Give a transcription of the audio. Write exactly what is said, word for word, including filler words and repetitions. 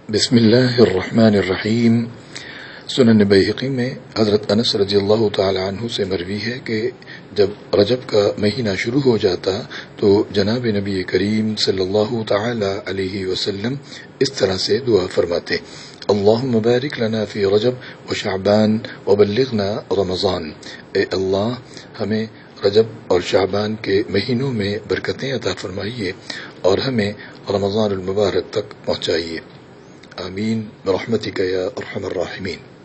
بسم اللہ الرحمن الرحیم۔ سنن بیہقی میں حضرت انس رضی اللہ تعالی عنہ سے مروی ہے کہ جب رجب کا مہینہ شروع ہو جاتا تو جناب نبی کریم صلی اللہ تعالی علیہ وسلم اس طرح سے دعا فرماتے: اللہم بارک لنا فی رجب و شعبان وبلغنا رمضان۔ اے اللہ، ہمیں رجب اور شعبان کے مہینوں میں برکتیں عطا فرمائیے اور ہمیں رمضان المبارک تک پہنچائیے۔ آمین برحمتک یا ارحم الراحمین۔